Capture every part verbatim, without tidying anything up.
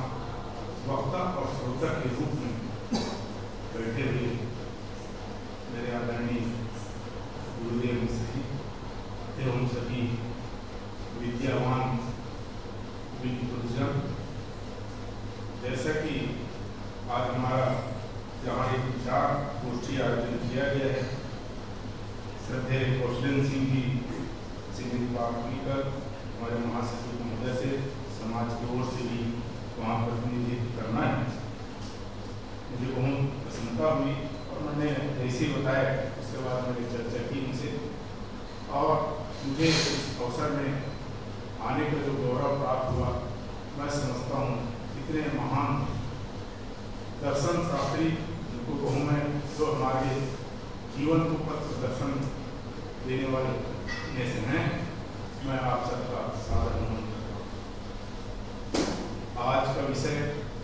वक्ता और श्रोता के रूप में बैठे हुए मेरे आदरणीय गुरुदेव सही एवं सभी विद्यावान विद्वजन, जैसा कि आज हमारा यहाँ एक विचार गोष्ठी आयोजन किया गया है, श्रद्धेय कौशलेंद्र सिंह जी से बात मिलकर हमारे महासचिव महोदय से समाज की ओर से भी वहाँ प्रतिनिधित्व करना है। मुझे बहुत प्रसन्नता हुई और मैंने जैसे बताया उसके बाद मैंने चर्चा की उनसे, और मुझे इस अवसर में आने का जो गौरव प्राप्त हुआ, मैं समझता हूँ इतने महान दर्शन शास्त्री जिनको कहूँ मैं, जो हमारे जीवन को पथ दर्शन देने वाले में से हैं, मैं आप सबका सादर नमन करता हूँ। आज का विषय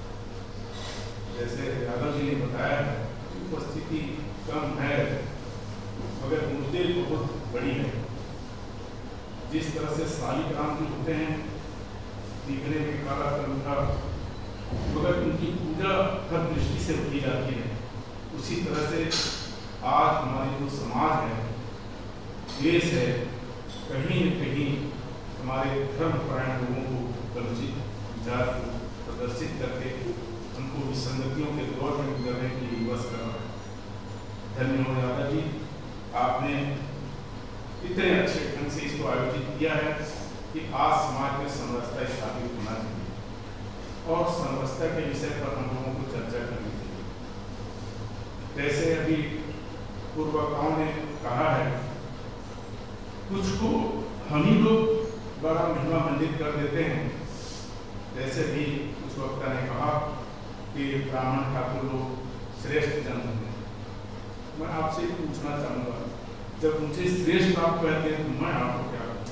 जैसे यादव जी ने बताया, उपस्थिति कम है मगर मुद्दे बहुत बड़ी है। जिस तरह से शालिग्राम जी होते हैं, दिखने में काला कंठा, मगर उनकी पूजा हर दृष्टि से की जाती है, उसी तरह से आज हमारी जो समाज है, देश है, कहीं न कहीं हमारे धर्मपरायण लोगों को कलुषित विचार को प्रदर्शित करके हमको विसंगतियों के दौर में गुजरने के लिए विवश कर रहा है। धन्यवाद यादव जी, आपने इतने अच्छे ढंग से इसको आयोजित किया है कि आज समाज में समरसता स्थापित होना चाहिए और समरसता के विषय पर हम लोगों को चर्चा करनी चाहिए। जैसे अभी पूर्वकाओं ने कहा है, कुछ को हम ही लोग बड़ा महिमा मंडित कर देते हैं। जैसे भी उस वक्ता ने कहा कि ब्राह्मण ठाकुर लोग श्रेष्ठ जन हैं। मैं आपसे पूछना चाहूँगा, जब मुझे श्रेष्ठ आप कहते हैं तो मैं आपको क्या कहूँ?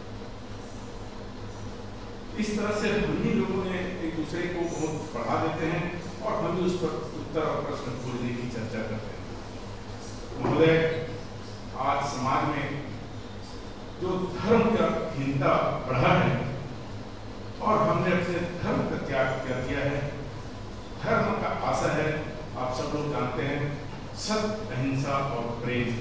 इस तरह से हम ही लोगों ने एक दूसरे को बहुत बढ़ा देते हैं और हम भी उस पर उत्तर और प्रश्न खोजने की चर्चा करते हैं। महोदय, आज समाज में जो धर्म का हीनता बढ़ा है और हमने अपने धर्म का त्याग कर दिया है। धर्म का आशा है, आप सब लोग जानते हैं, सत्य, अहिंसा और प्रेम,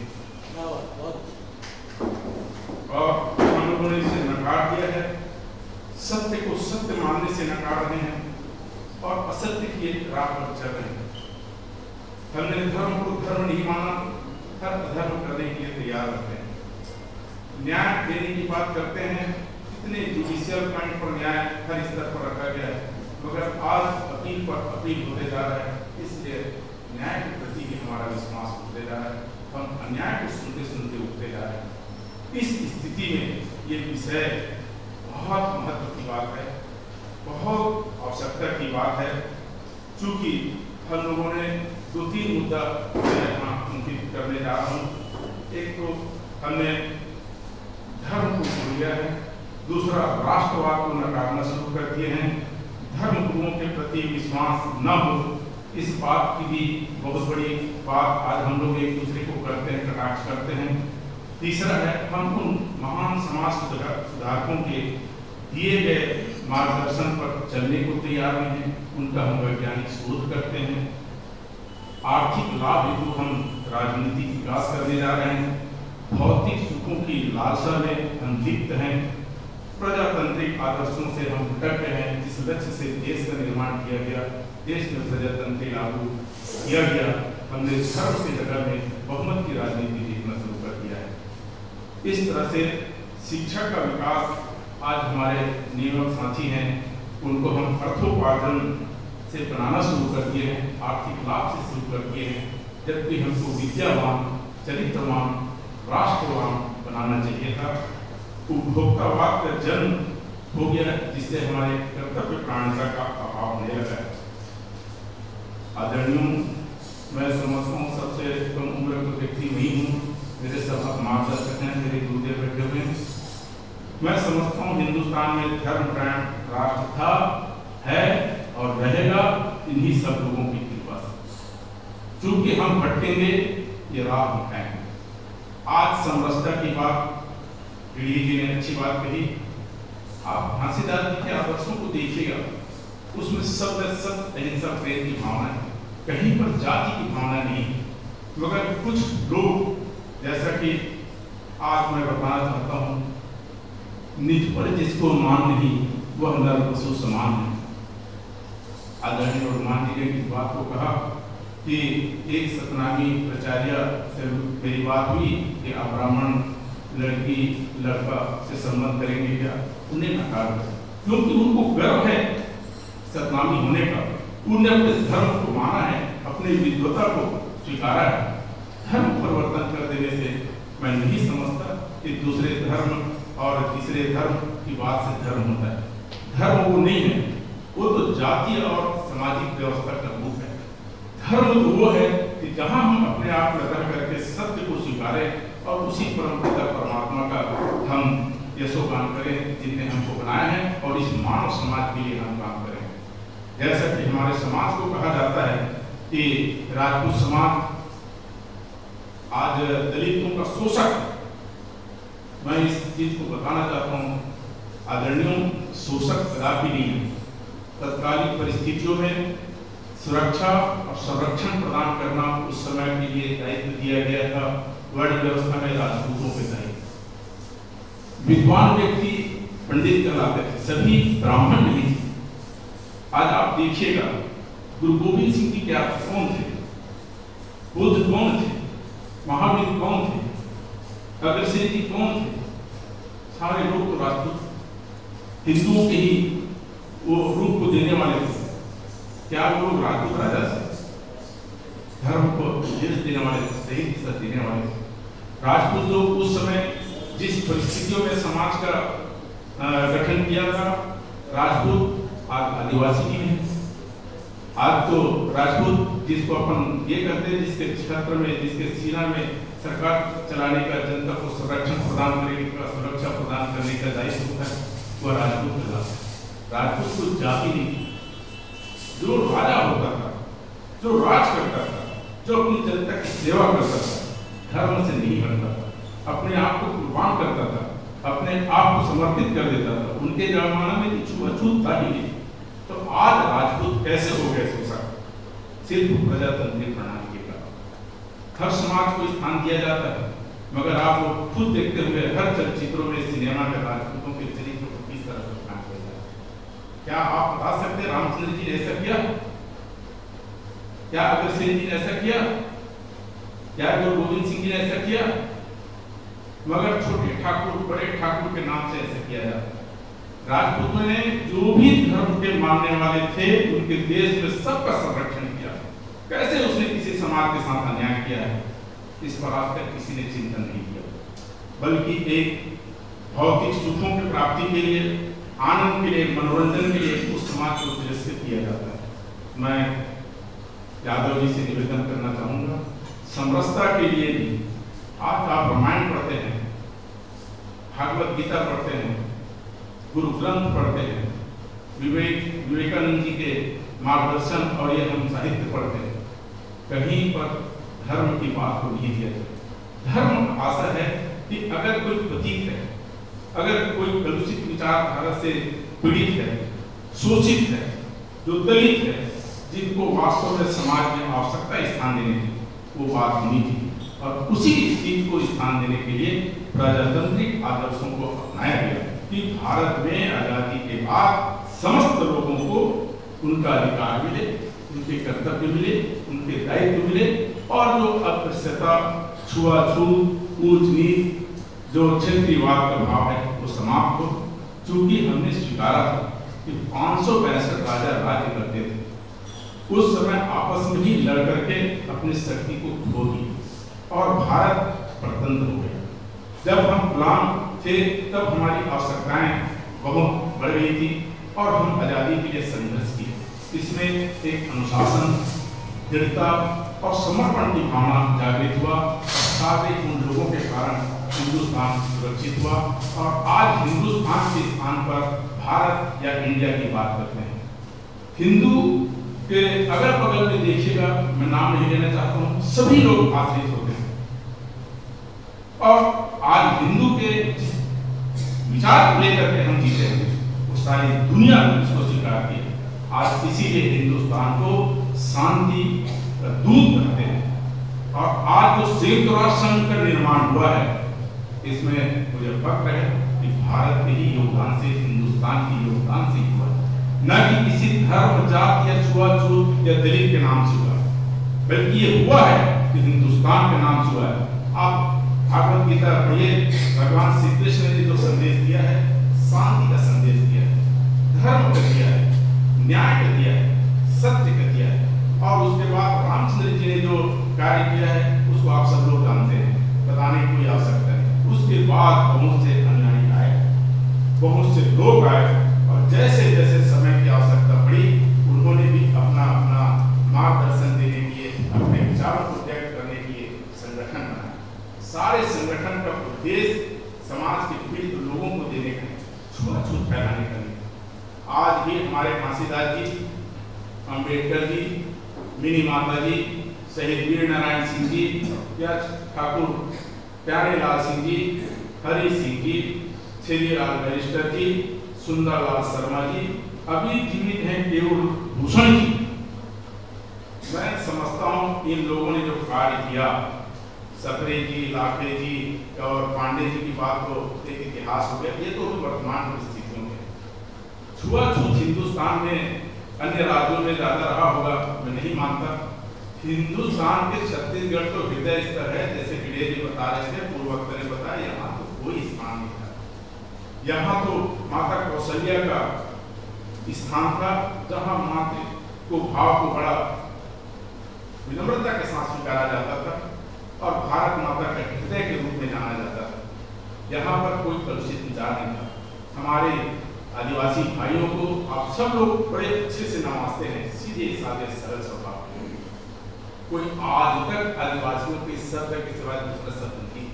और हम लोगों ने इसे नकार दिया है। सत्य को सत्य मानने से नकार रहे हैं और असत्य की एक राह पर चल रहे हैं। हमने धर्म को धर्म नहीं माना, हर अधर्म करने के लिए तैयार रहते हैं। न्याय देने की बात करते हैं, इतने जुडिशियल पॉइंट पर न्याय हर स्तर पर रखा गया है, मगर आज अपील पर अपील होते जा रहा है। इसलिए न्याय के प्रति भी हमारा विश्वास उठते जा रहा है, हम अन्याय को सुनते सुनते उठते जा रहे हैं। इस स्थिति में ये विषय बहुत महत्व की बात है, बहुत आवश्यकता की बात है। चूंकि हम लोगों ने दो तीन मुद्दा यहाँ अंकित करने जा रहा हूँ। एक तो हमने धर्म को भूल गया है, दूसरा राष्ट्रवाद को नकारना शुरू कर दिए हैं, धर्म गुरुओं के प्रति विश्वास न हो, इस बात की भी बहुत बड़ी बात आज हम लोग एक दूसरे को करते हैं, कटाक्ष करते हैं। तीसरा है, हम उन महान समाज सुधारकों के दिए गए मार्गदर्शन पर चलने को तैयार नहीं है, उनका हम वैज्ञानिक शोध करते हैं। आर्थिक लाभ हेतु हम राजनीतिक विकास करने जा रहे हैं, भौतिक सुखों की लालसा में हम लिप्त हैं, प्रजातांत्रिक आदर्शों से हम भटक गए हैं। जिस लक्ष्य से देश का निर्माण किया गया, देश में प्रजातंत्र लागू किया गया, हमने धर्म की जगह में बहुमत की राजनीति देखना शुरू कर दिया है। इस तरह से शिक्षा का विकास, आज हमारे नियामक साथी हैं, उनको हम अर्थोपार्जन से बनाना शुरू कर दिए हैं, आर्थिक लाभ से शुरू कर दिए हैं, जबकि हमको विद्यावान, चरित्रवान, राष्ट्रवान बनाना चाहिए था। उपभोक्तावाद का जन्म हो गया, जिससे हमारे कर्तव्य प्राणता का अभाव होने लगा है। आदरणीय, मैं समझता हूँ सबसे कम उम्र का व्यक्ति नहीं हूँ, मेरे सब मार्गदर्शक हैं, मेरे गुरुदेव बैठे हुए हैं। मैं समझता हूँ हिंदुस्तान में धर्मपरायण राष्ट्र था, है और रहेगा इन्हीं सब लोगों की कृपा से। चूंकि हम भटकेंगे, ये राह हम खाएंगे। आज समरसता की बात पीढ़ी जी ने अच्छी बात कही। आप फांसीदार जी के आदर्शों को देखिएगा, उसमें सत्य सत्य अहिंसा प्रेम की भावना है, कहीं पर जाति की भावना नहीं है। मगर कुछ लोग, जैसा कि आज मैं बताना चाहता हूँ, निज पर जिसको मान नहीं वह नर पशु समान है। आदरणीय हनुमान जी ने इस बात को कहा कि एक सतनामी प्राचार्य से मेरी बात हुई कि आप ब्राह्मण लड़की लड़का से संबंध करेंगे क्या? उन्हें नकार दिया, क्योंकि उनको गर्व है सतनामी होने का। उन्होंने अपने धर्म को माना है, अपनी विद्वता को स्वीकारा है। धर्म परिवर्तन कर देने से मैं नहीं समझता कि दूसरे धर्म और तीसरे धर्म की बात से धर्म होता है। धर्म वो नहीं है, वो तो जातीय और सामाजिक व्यवस्था का रूप है। धर्म तो वो है कि जहां हम अपने आप में रह करके सत्य को स्वीकारें और उसी परम पिता परमात्मा का हम यशोगान करें जिनने हमको बनाया है, और इस मानव समाज के लिए हम काम करें। जैसा कि हमारे समाज को कहा जाता है कि राजपूत समाज आज दलितों का शोषक है। मैं इस चीज को बताना चाहता हूँ, आदरणीय, शोषक कदापि नहीं है। तत्कालीन परिस्थितियों में सुरक्षा और संरक्षण प्रदान करना उस समय के लिए दायित्व दिया गया था। वर्ण व्यवस्था में राजपूतों के दायित्व। विद्वान व्यक्ति पंडित कहलाते थे, सभी ब्राह्मण नहीं थे। आज आप देखिएगा, गुरु गोविंद सिंह जी क्या कौन थे, बुद्ध कौन थे, महावीर कौन थे, अग्रसेन जी कौन थे? सारे लोग तो राजपूत, हिंदुओं के ही वो रूप को देने वाले थे। क्या वो लोग राजपूत राजा थे? धर्म को निर्देश देने वाले थे, सही दिशा देने वाले थे। राजपूत लोग उस समय जिस परिस्थितियों में समाज का गठन किया था, राजपूत आज आदिवासी ही है। आज तो राजपूत जिसको अपन ये कहते हैं, जिसके क्षेत्र में, जिसके सीना में सरकार चलाने का, जनता को संरक्षण प्रदान करने का, सुरक्षा प्रदान करने का दायित्व होता है, वह राजपूत कहलाता है। राजपूत को जाति नहीं, जो राजा होता था, जो राज करता था, जो अपनी जनता की सेवा करता था, धर्म से नहीं हटता था, अपने आप को कुर्बान करता था, अपने आप को समर्पित कर देता था, उनके जमाना में छुआछूत था ही नहीं। तो आज राजपूत कैसे हो गए शोषक? सिर्फ प्रजातंत्रिक प्रणाली के कारण। हर समाज को स्थान दिया जाता है, मगर आप लोग खुद देखते हुए हर चलचित्रों में, सिनेमा में राजपूतों के चरित्र को किस तरह से दिखाया जाता है। क्या आप बता सकते रामचंद्र जी ने ऐसा किया? क्या अग्रसेन जी ने ऐसा किया? क्या गुरु गोविंद सिंह जी ने ऐसा किया? मगर छोटे ठाकुर, बड़े ठाकुर के नाम से ऐसा किया जाता है। राजपूतों ने जो भी धर्म के मानने वाले थे, उनके देश में सबका संरक्षण किया। कैसे उसने किसी समाज के साथ अन्याय किया है, इस पर आज तक किसी ने चिंतन नहीं किया, बल्कि एक भौतिक सुखों की प्राप्ति के लिए, आनंद के लिए, मनोरंजन के लिए उस समाज को तिरस्कृत किया जाता है। मैं यादव जी से निवेदन करना चाहूंगा, समरसता के लिए भी आज आप रामायण पढ़ते हैं, भागवत गीता पढ़ते हैं, गुरु ग्रंथ पढ़ते हैं, विवेक विवेकानंद जी के मार्गदर्शन और ये हम साहित्य पढ़ते हैं, कहीं पर धर्म की बात को नहीं दिया जाए। धर्म आशा है कि अगर कोई पतित है, अगर कोई कलुषित विचारधारा से पीड़ित है, शोषित है, जो दलित है, जिनको वास्तव में समाज में आवश्यकता स्थान देने की वो बात होनी थी, और उसी चीज को स्थान देने के लिए प्रजातांत्रिक आदर्शों को अपनाया गया कि भारत में आजादी के बाद समस्त लोगों को उनका अधिकार मिले, उनके कर्तव्य मिले, उनके दायित्व मिले, और जो अस्पृश्यता, छुआछूत, ऊंच नीच, जो क्षेत्रीयवाद का भाव है वो समाप्त हो। चूंकि हमने स्वीकारा था कि पाँच सौ पैंसठ राजा राज्य करते थे, उस समय आपस में ही लड़ करके अपनी शक्ति को खो दी और भारत स्वतंत्र हो गया। जब हम गुलाम थे तब हमारी आवश्यकताएं बहुत बढ़ गई थी और हम आजादी के लिए संघर्ष किए। इसमें एक अनुशासन, दृढ़ता और समर्पण की भावना जागृत हुआ। साथ ही उन लोगों के कारण हिंदुस्तान सुरक्षित हुआ, और आज हिंदुस्तान के स्थान पर भारत या इंडिया की बात करते हैं। हिंदू के अगल बगल में देखिएगा, मैं नाम नहीं लेना चाहता हूँ, सभी लोग आश्रित होते हैं, और आज हिंदू के विचार लेकर के हम जीते हैं, वो सारी दुनिया ने इसको स्वीकार किया। आज इसीलिए हिंदुस्तान को शांति का दूत कहते हैं। और आज जो संयुक्त राष्ट्र संघ का निर्माण हुआ है, इसमें मुझे फक्र है कि भारत के ही योगदान से, हिंदुस्तान के योगदान से हुआ, न कि किसी धर्म, जाति या छुआछूत या दलित के नाम से हुआ, बल्कि ये हुआ है कि हिंदुस्तान के नाम से हुआ है। आप भागवत गीता पढ़िए, भगवान श्री कृष्ण ने जो संदेश दिया है, शांति का संदेश दिया है, धर्म का दिया है, न्याय का दिया है, सत्य का दिया है। और उसके बाद रामचंद्र जी ने जो कार्य किया है उसको आप सब लोग जानते हैं, बताने की कोई आवश्यकता नहीं। उसके बाद बहुत से अनुयायी आए, बहुत से लोग आए, और जैसे जैसे समय की आवश्यकता पड़ी, उन्होंने भी अपना अपना मार्गदर्शन देने के लिए, अपने विचारों को व्यक्त करने के लिए संगठन बनाया। सारे संगठन का उद्देश्य समाज के पीड़ित लोगों को देने का, छुआछूत फैलाने का नहीं। आज भी हमारे फांसीदार जी, अंबेडकर जी, मिनी माता जी, शहीद वीर नारायण सिंह जी, या ठाकुर प्यारेलाल सिंह जी, हरि सिंह जी, छेदीलाल बैरिस्टर जी, सुंदरलाल शर्मा जी अभी जीवित हैं, केवल भूषण जी। मैं समझता हूँ इन लोगों ने जो कार्य किया, सकरे जी, लाखे जी और पांडे जी की बात तो एक इतिहास हो गया, ये तो वर्तमान परिस्थितियों में। छुआछूत हिंदुस्तान में अन्य राज्यों में ज्यादा रहा होगा, मैं नहीं मानता। हिंदुस्तान के छत्तीसगढ़ तो हृदय स्तर है, जैसे भिड़े जी बता रहे थे, पूर्ववक्ता ने बताया, यहाँ तो कोई स्थान नहीं था। यहाँ तो माता कौशल्या का स्थान था, जहाँ माता को भाव को बड़ा विनम्रता के साथ स्वीकारा जाता था और भारत माता के हृदय के रूप में जाना जाता था। यहाँ पर कोई कलुषित विचार नहीं था। हमारे आदिवासी भाइयों को आप सब लोग बड़े अच्छे से नवाजते हैं, सीधे साधे सरल स्वभाव के। कोई आज तक आदिवासियों के शब्द के सिवाय दूसरा शब्द नहीं।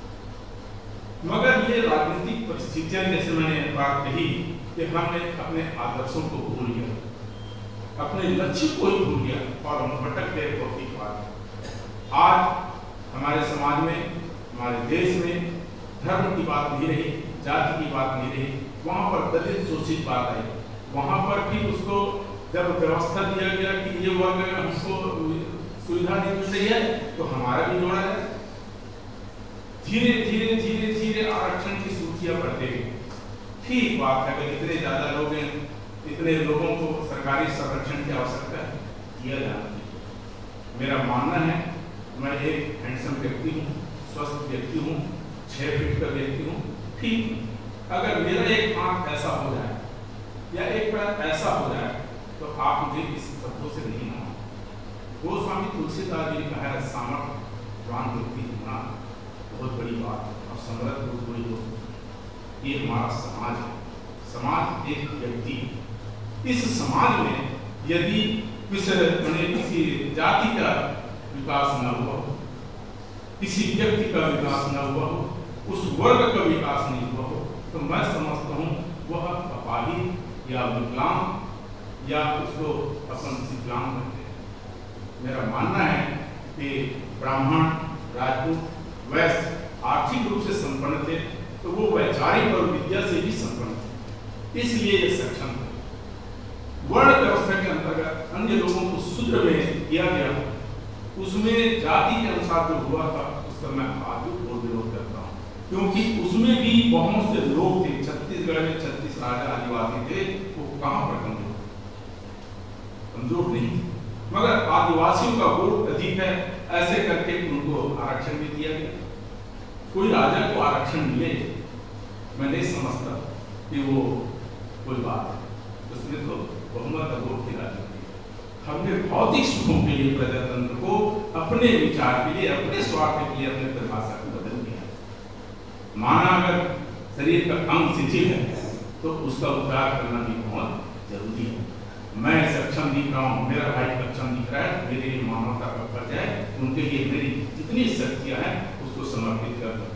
मगर ये राजनीतिक परिस्थितियां, जैसे मैंने बात कही कि हमने अपने आदर्शों को भूल गया, अपने लक्ष्य को ही भूल गया और हम भटक गए भौतिक बात। आज हमारे समाज में, हमारे देश में धर्म की बात नहीं रही, जाति की बात नहीं रही, वहां पर दलित शोषित बात आई। वहां पर भी उसको जब व्यवस्था दिया गया कि ये वर्ग हमको सुविधा नहीं मिल रही है तो हमारा भी जोड़ा है। धीरे धीरे धीरे धीरे आरक्षण की सूचियां बढ़ते गई। ठीक बात है, अगर इतने ज्यादा लोग हैं, इतने लोगों को सरकारी संरक्षण की आवश्यकता है, किया जाना चाहिए। मेरा मानना है, मैं एक हैंडसम व्यक्ति हूँ, स्वस्थ व्यक्ति हूँ, छह फीट का व्यक्ति हूँ, ठीक। अगर मेरा एक हाथ ऐसा हो जाए या एक पैर ऐसा हो जाए तो आप मुझे इस शब्दों से नहीं मानो। गोस्वामी तुलसीदास जी ने कहा है, सामर्थ्यवान व्यक्ति होना बहुत बड़ी बात है और समर्थ बहुत बड़ी दोस्त। ये हमारा समाज है, समाज एक व्यक्ति है। इस समाज में यदि किसी जाति का विकास न हुआ हो, किसी व्यक्ति का विकास न हुआ हो, उस वर्ग का विकास नहीं हुआ हो, तो मैं समझता हूँ वह अपाहिज या विकलांग या उसको अपन विकलांग कहते हैं। मेरा मानना है कि ब्राह्मण, राजपूत, वैश्य आर्थिक रूप से संपन्न थे तो वो वैचारिक और विद्या से भी संपन्न थे, इसलिए ये सक्षम थे। वर्ण व्यवस्था के अंतर्गत अन्य लोगों को शूद्र में किया गया, उसमें जाति के अनुसार जो हुआ था उसका मैं आज भी विरोध करता हूँ, क्योंकि उसमें भी बहुत से लोग थे। छत्तीसगढ़ में छत्तीस राजा आदिवासी थे, वो कहाँ पर कमजोर कमजोर नहीं थे, मगर आदिवासियों का वोट अधिक है, ऐसे करके उनको आरक्षण भी दिया गया। कोई राजा को आरक्षण मिले, मैं नहीं समझता कि वो कोई बात है, उसमें तो बहुमत वोट की राजनीति। हमने भौतिक सुखों के लिए प्रजातंत्र को अपने विचार के लिए, अपने स्वार्थ के लिए अपने परिभाषा को बदल दिया। माना अगर शरीर का अंग शिथिल है तो उसका उपचार करना भी बहुत जरूरी है। मैं सक्षम दिख रहा हूँ, मेरा भाई सक्षम दिख रहा है, मेरे लिए मानवता का फर्ज है उनके लिए मेरी जितनी शक्तियां हैं उसको समर्पित कर दूं।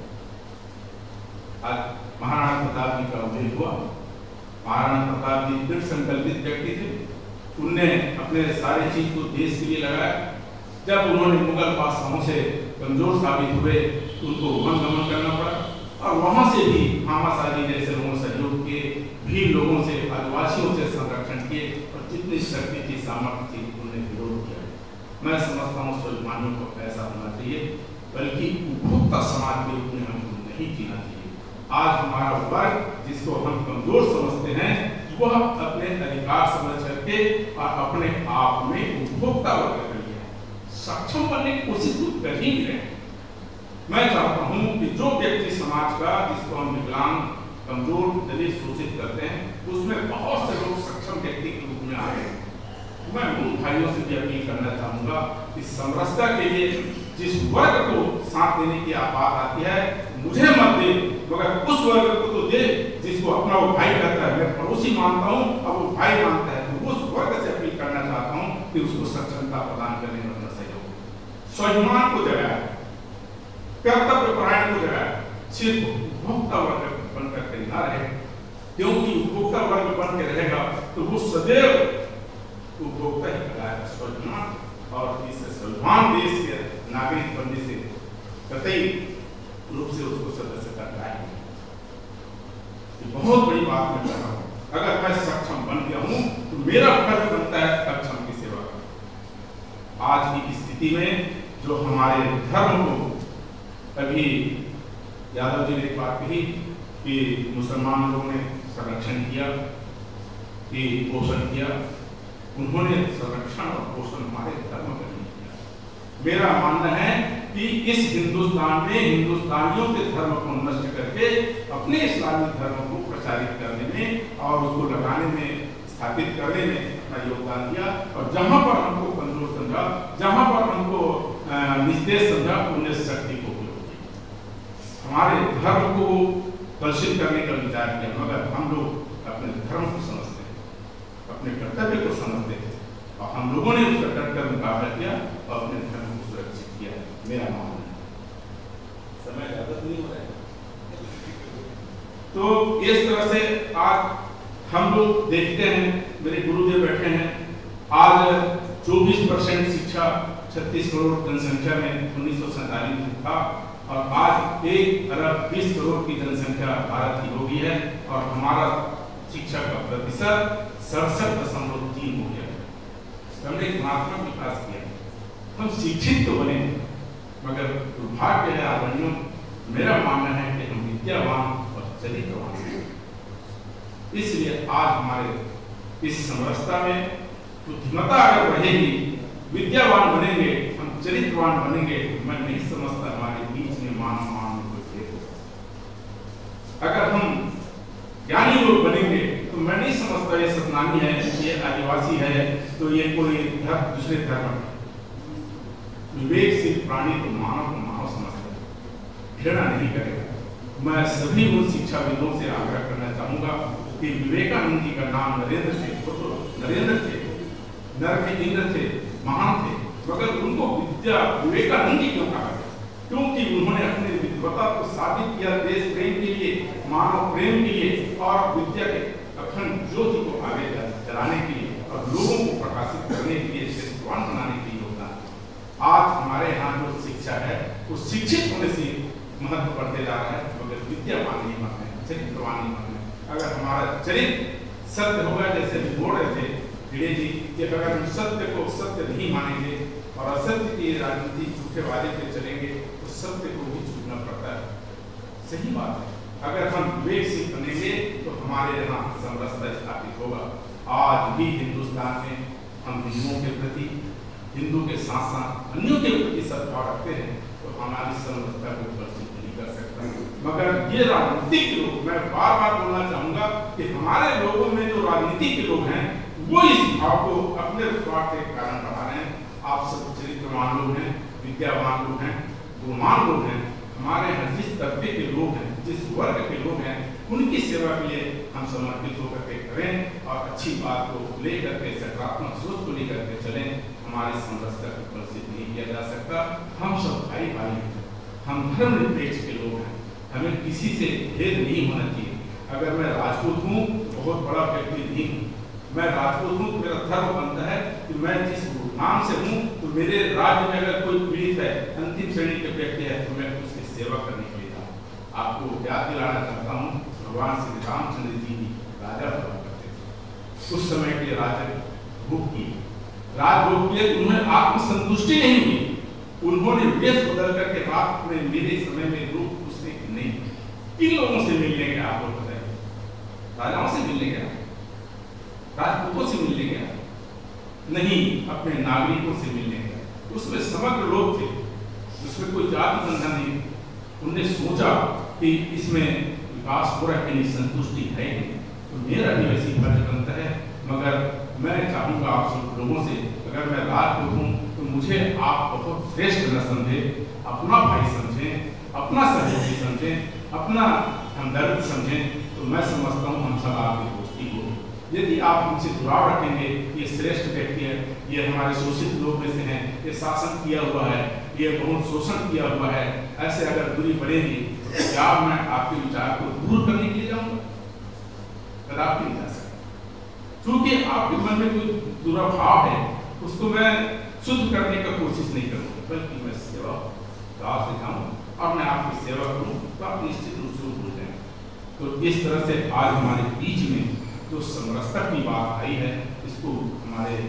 आज महाराणा प्रताप जी का उल्लेख हुआ। महाराणा प्रताप जी दृढ़ संकल्पित व्यक्ति थे, उनने अपने सारे चीज को देश के लिए लगाया। जब उन्होंने मुगल बादशाहों से कमजोर साबित हुए तो उनको वन गमन करना पड़ा, और वहां से भी हामाशाह जी जैसे लोगों सहयोग किए, भी लोगों से, आदिवासियों से संरक्षण किए, और जितनी शक्ति थी, सामर्थ्य थी, उन्होंने विरोध किया। मैं समझता हूँ स्वाभिमानियों को ऐसा होना चाहिए, बल्कि उपभोक्ता समाज के रूप में हमको नहीं जीना चाहिए। आज हमारा वर्ग जिसको हम कमजोर समझते हैं, वह अपने अधिकार समझ करके और अपने आप में उपभोक्ता वर्ग कर लिया, सक्षम बनने की कोशिश तो कर ही नहीं रहे। मैं चाहता हूं कि जो व्यक्ति समाज का, जिसको हम विकलांग, कमजोर, दलित, शोषित करते हैं, उसमें बहुत से लोग सक्षम व्यक्ति के रूप में आ रहे हैं। मैं उन भाइयों से भी अपील करना चाहूंगा कि समरसता के लिए जिस वर्ग को साथ देने की बात आती है, मुझे मत दे, मगर उस वर्ग को तो दे जिसको अपना वो भाई कहता है। मैं पड़ोसी मानता हूँ, अब वो भाई मानता है, तो उस वर्ग से अपील करना चाहता हूँ कि उसको सक्षमता प्रदान करने में अपना सहयोग, स्वाभिमान को जगाए, कर्तव्य परायण को जगाए, सिर्फ उपभोक्ता वर्ग बन करके न रहे, क्योंकि उपभोक्ता वर्ग बन के रहेगा तो वो सदैव उपभोक्ता ही कराएगा। स्वाभिमान और इस स्वाभिमान देश के नागरिक बनने से कतई रूप से उसको सदस्यता कराएंगे। बहुत बड़ी बात मैं कर रहा हूँ। अगर मैं सक्षम बन गया हूँ तो मेरा फर्ज बनता है सक्षम की सेवा करना। आज की स्थिति में जो हमारे धर्म को, अभी यादव जी ने एक बात कही कि मुसलमान लोगों ने संरक्षण किया, कि पोषण किया, उन्होंने संरक्षण और पोषण हमारे धर्म का नहीं किया। मेरा मानना है कि इस हिंदुस्तान में हिंदुस्तानियों के धर्म को नष्ट करके अपने इस्लामी धर्म को प्रचारित करने में और उसको लगाने में, स्थापित करने में अपना योगदान दिया। और जहां पर हमको कमजोर समझा, जहां पर हमको निस्तेज समझा, उन्हें शक्ति को उपयोग किया, हमारे धर्म को कलुषित करने का विचार किया। मगर हम लोग अपने धर्म को समझते हैं, अपने कर्तव्य को समझते हैं, और हम लोगों ने उसका डटकर मुकाबला किया और अपने धर्म को सुरक्षित किया। मेरा मानना है। समय ज्यादा नहीं हो रहा है, तो इस तरह से आज हम लोग देखते हैं, मेरे गुरुदेव बैठे हैं, आज चौबीस परसेंट शिक्षा छत्तीस करोड़ जनसंख्या में उन्नीस सौ सैतालीस में था, और आज एक अरब बीस करोड़ की जनसंख्या भारत की हो गई है, और हमारा शिक्षा का प्रतिशत सड़सठ दशमलव तीन हो गया। हमने गुणात्मक विकास किया, हम शिक्षित तो बने, मगर दुर्भाग्य है आदरणीयों, मेरा मानना है कि हम विद्यावान और चरित्रवान हैं। इसलिए आज हमारे इस समरसता में बुद्धिमत्ता अगर बढ़ेगी, विद्यावान बनेंगे, हम चरित्रवान बनेंगे, मैं नहीं समझता हमारे बीच में मानव मान में कोई भेद होगा। अगर हम ज्ञानी लोग बनेंगे तो मैं नहीं समझता ये सतनामी है, ये आदिवासी है, तो ये कोई धर्म दूसरे धर्म। विवेकशील प्राणी तो मानव को मानव समझता है, घृणा नहीं करेगा। मैं सभी उन शिक्षाविदों से आग्रह करना चाहूंगा कि विवेकानंद जी का नाम नरेंद्र थे, तो नरेंद्र थे, नर के इंद्र थे, महान थे, मगर उनको विद्या विवेकानंद जी क्यों कहा गया? क्योंकि उन्होंने अपने विद्वता को साबित किया देश प्रेम के लिए, मानव प्रेम के लिए, और विद्या के अखंड ज्योति को आगे चलाने के लिए और लोगों को प्रकाशित करने के लिए, चरित्रवान बनाने के लिए योगदान। आज हमारे यहाँ जो शिक्षा है वो शिक्षित होने से महत्व बढ़ते जा रहा है, मगर विद्यावान नहीं बन रहे, चरित्रवान नहीं बन रहे। अगर हमारा चरित्र सत्य होगा, जैसे बोल रहे थे भिड़े जी, कि अगर हम सत्य को सत्य नहीं मानेंगे और असत्य की राजनीति, झूठे वादे पे चलेंगे, तो सत्य को भी छूटना पड़ता है। सही बात है। अगर हम विवेकशील बनेंगे तो हमारे यहाँ समरसता स्थापित होगा। आज भी हिंदुस्तान में हम हिंदुओं के प्रति, हिंदू के साथ साथ अन्यों के प्रति सद्भाव रखते हैं, तो हमारी समरसता को प्रस्तुत नहीं कर सकता। मगर ये राजनीतिक लोग, मैं बार बार बोलना चाहूंगा कि हमारे लोगों में जो राजनीति के लोग हैं, वो इस भाव को अपने स्वार्थ के कारण बढ़ा रहे हैं। आप सब चरित्रवान लोग हैं, विद्यावान लोग हैं, गुणवान लोग हैं। हमारे यहाँ जिस तबके के लोग हैं, जिस वर्ग के लोग हैं, उनकी सेवा के लिए हम समर्पित होकर के करें और अच्छी बात को लेकर के, सकारात्मक सोच को लेकर के चलें। हमारी समरसता को प्रसिद्ध नहीं किया जा सकता। हम सब भाई भाई हैं, हम धर्मनिरपेक्ष के लोग हैं, हमें किसी से भेद नहीं होना चाहिए। अगर मैं राजपूत हूँ तो बहुत बड़ा व्यक्ति नहीं हूँ, मैं राजपूत हूँ, मेरा धर्म बनता है कि मैं जिस नाम से हूँ, तो मेरे राज्य में अगर कोई पीड़ित है, अंतिम श्रेणी के व्यक्ति है, तो मैं उसकी सेवा करने के लिए जाऊँ। आपको याद दिलाना चाहता हूँ, भगवान श्री रामचंद्र जी भी राजा हुआ करते थे। उस समय के राजा भोग किए, राजभोग किए, उन्हें आत्मसंतुष्टि नहीं हुई, उन्होंने वेश बदल करके रात में मेरे समय में रूप उसने नहीं। किन लोगों से मिलने गया आप लोग बताइए? राजाओं से मिलने गया, राजपूतों से मिलने गया नहीं, अपने नागरिकों से मिलने गया। उसमें समग्र लोग थे, उसमें कोई जाति बंधन नहीं। उन्होंने सोचा कि इसमें विकास हो रहा है, नहीं संतुष्टि है नहीं, तो मेरा भी वैसी फर्ज है, मगर मैं चाहूँगा आप सब लोगों से, अगर मैं राजपूत हूँ तो मुझे आप बहुत श्रेष्ठ न समझें, अपना भाई समझें, अपना सहयोगी समझें, अपना हमदर्द समझें, तो मैं समझता हूँ हम सब आपकी दोस्ती हो। यदि आप हमसे जुड़ाव रखेंगे, ये श्रेष्ठ व्यक्ति है, ये हमारे शोषित लोग में से हैं, ये शासन किया हुआ है, ये बहुत शोषण किया हुआ है, ऐसे अगर दूरी बढ़ेगी तो क्या मैं आपके विचार को दूर करने के लिए जाऊँगा? कदापि नहीं जा सकता, क्योंकि आपके मन में कोई दुराभाव है, उसको मैं शुद्ध करने का कोशिश नहीं करूँगा, बल्कि मैं सेवा भाव से जाऊँ और मैं आपकी सेवा करूँ, तो आप निश्चित रूप से भूल जाएंगे। तो इस तरह से आज हमारे बीच में जो समरसता की बात आई है, इसको हमारे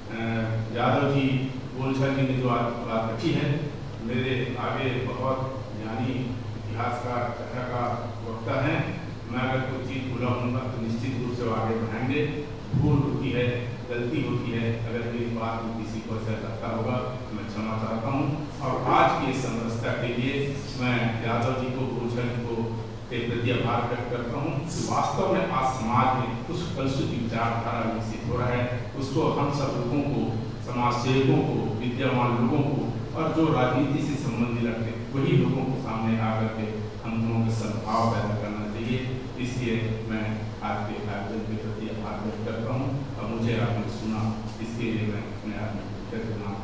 यादव जी गोलछा जी ने जो आज बात रखी है, मेरे आगे बहुत ज्ञानी इतिहासकार कथा का वक्ता हैं, मैं अगर कोई चीज़ भूला हूँगा तो निश्चित रूप से वो आगे बढ़ाएंगे। भूल होती है, गलती होती है, अगर मेरी बात में किसी को ऐसा लगता होगा तो मैं क्षमा चाहता हूँ। और आज की इस समरसता के लिए मैं यादव जी को, गोलछा जी को के प्रति आभार व्यक्त करता हूँ। वास्तव में आज समाज में कुछ कलुषित विचारधारा विकसित हो रहा है, उसको हम सब लोगों को, समाज सेवकों को, विद्यावान लोगों को और जो राजनीति से संबंधित रखते हैं वही लोगों को सामने आकर के हम दोनों के सद्भाव पैदा करना चाहिए। इसलिए मैं आपके आयोजन के प्रति आभार व्यक्त करता हूँ और मुझे आपने सुना, इसके लिए मैं अपने आप में कृतज्ञता